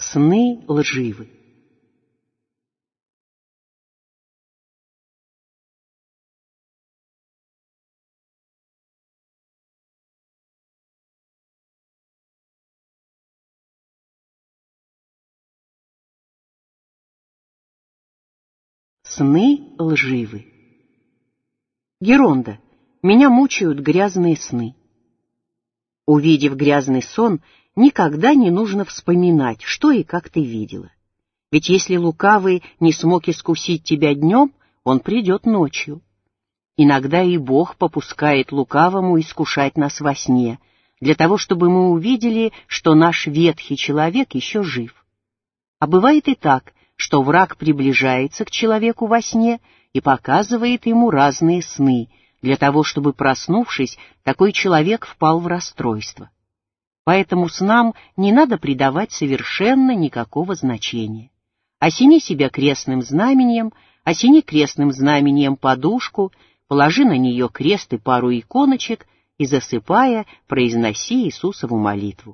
Сны лживы. Сны лживы. Геронда, меня мучают грязные сны. Увидев грязный сон, никогда не нужно вспоминать, что и как ты видела. Ведь если лукавый не смог искусить тебя днем, он придет ночью. Иногда и Бог попускает лукавому искушать нас во сне, для того, чтобы мы увидели, что наш ветхий человек еще жив. А бывает и так, что враг приближается к человеку во сне и показывает ему разные сны, для того, чтобы, проснувшись, такой человек впал в расстройство. Поэтому снам не надо придавать совершенно никакого значения. Осени себя крестным знамением, осени крестным знамением подушку, положи на нее крест и пару иконочек и, засыпая, произноси Иисусову молитву.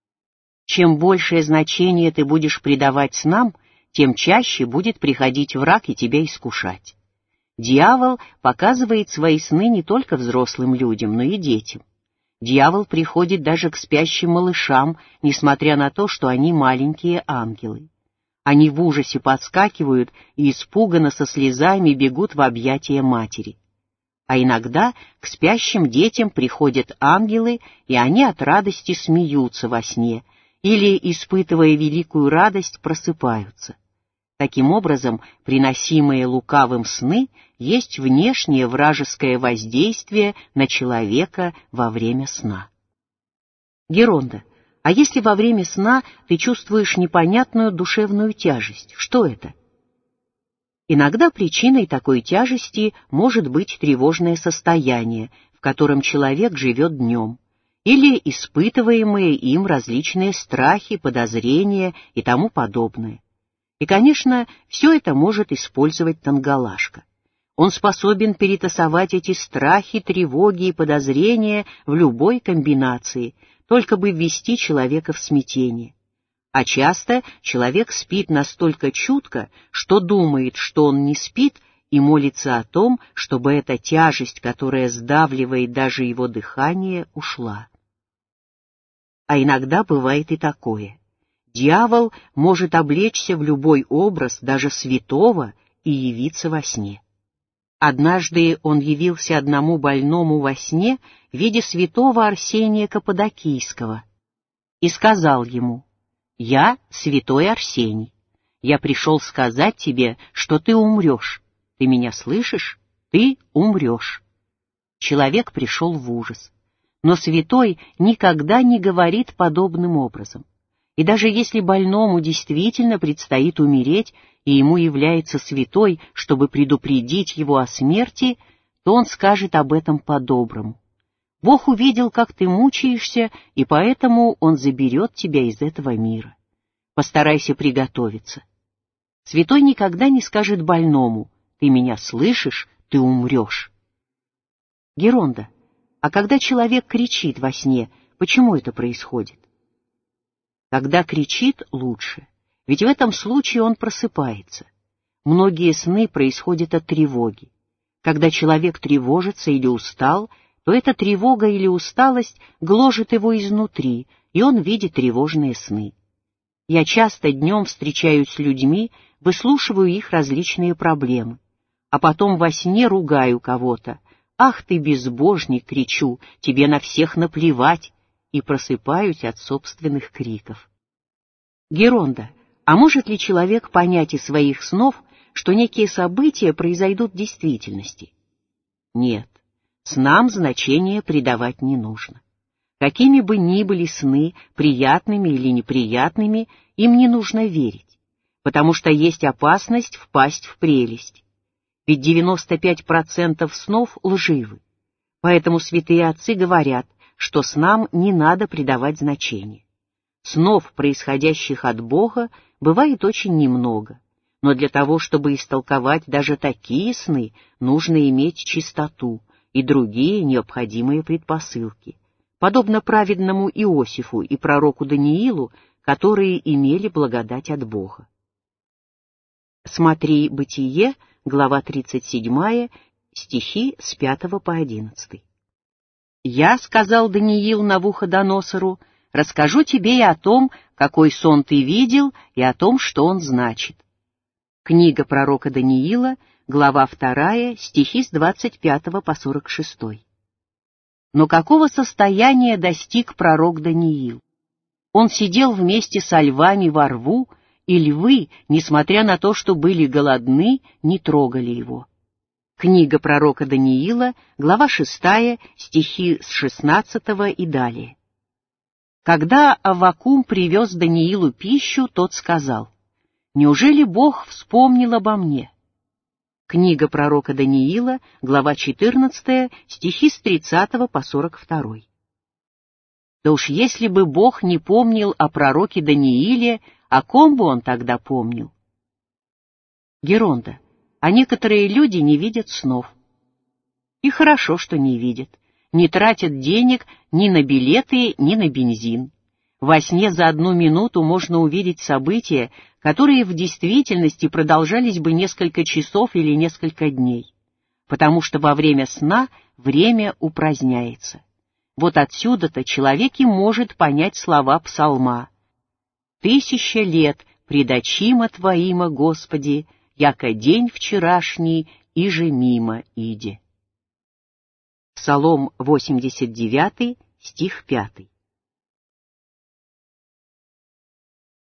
Чем большее значение ты будешь придавать снам, тем чаще будет приходить враг и тебя искушать. Дьявол показывает свои сны не только взрослым людям, но и детям. Дьявол приходит даже к спящим малышам, несмотря на то, что они маленькие ангелы. Они в ужасе подскакивают и испуганно со слезами бегут в объятия матери. А иногда к спящим детям приходят ангелы, и они от радости смеются во сне или, испытывая великую радость, просыпаются. Таким образом, приносимые лукавым сны есть внешнее вражеское воздействие на человека во время сна. Геронда, а если во время сна ты чувствуешь непонятную душевную тяжесть, что это? Иногда причиной такой тяжести может быть тревожное состояние, в котором человек живет днем, или испытываемые им различные страхи, подозрения и тому подобное. И, конечно, все это может использовать Тангалашка. Он способен перетасовать эти страхи, тревоги и подозрения в любой комбинации, только бы ввести человека в смятение. А часто человек спит настолько чутко, что думает, что он не спит, и молится о том, чтобы эта тяжесть, которая сдавливает даже его дыхание, ушла. А иногда бывает и такое. Дьявол может облечься в любой образ, даже святого, и явиться во сне. Однажды он явился одному больному во сне в виде святого Арсения Каппадокийского и сказал ему: «Я святой Арсений. Я пришел сказать тебе, что ты умрешь. Ты меня слышишь? Ты умрешь». Человек пришел в ужас. Но святой никогда не говорит подобным образом. И даже если больному действительно предстоит умереть, и ему является святой, чтобы предупредить его о смерти, то он скажет об этом по-доброму. Бог увидел, как ты мучаешься, и поэтому он заберет тебя из этого мира. Постарайся приготовиться. Святой никогда не скажет больному: «Ты меня слышишь? Ты умрешь». Геронда, а когда человек кричит во сне, почему это происходит? Когда кричит, лучше, ведь в этом случае он просыпается. Многие сны происходят от тревоги. Когда человек тревожится или устал, то эта тревога или усталость гложет его изнутри, и он видит тревожные сны. Я часто днем встречаюсь с людьми, выслушиваю их различные проблемы, а потом во сне ругаю кого-то. «Ах ты, безбожник!» — кричу, «тебе на всех наплевать!» и просыпаюсь от собственных криков. Геронда, а может ли человек понять из своих снов, что некие события произойдут в действительности? Нет, снам значения придавать не нужно. Какими бы ни были сны, приятными или неприятными, им не нужно верить, потому что есть опасность впасть в прелесть. Ведь 95% снов лживы. Поэтому святые отцы говорят, что снам не надо придавать значения. Снов, происходящих от Бога, бывает очень немного, но для того, чтобы истолковать даже такие сны, нужно иметь чистоту и другие необходимые предпосылки. Подобно праведному Иосифу и пророку Даниилу, которые имели благодать от Бога. Смотри Бытие, глава 37, стихи с 5 по 11. «Я, — сказал Даниил Навуходоносору, — расскажу тебе и о том, какой сон ты видел, и о том, что он значит». Книга пророка Даниила, глава 2, стихи с 25 по 46. Но какого состояния достиг пророк Даниил? Он сидел вместе со львами во рву, и львы, несмотря на то, что были голодны, не трогали его. Книга пророка Даниила, глава 6, стихи с 16 и далее. Когда Аввакум привез Даниилу пищу, тот сказал: «Неужели Бог вспомнил обо мне?» Книга пророка Даниила, глава 14, стихи с 30 по 42. Да уж если бы Бог не помнил о пророке Данииле, о ком бы он тогда помнил? Геронда. А некоторые люди не видят снов. И хорошо, что не видят. Не тратят денег ни на билеты, ни на бензин. Во сне за 1 минуту можно увидеть события, которые в действительности продолжались бы несколько часов или несколько дней, потому что во время сна время упраздняется. Вот отсюда-то человек и может понять слова псалма: «1000 лет пред очима Твоима, Господи, яко день вчерашний, иже мимо иде». Псалом 89, стих 5.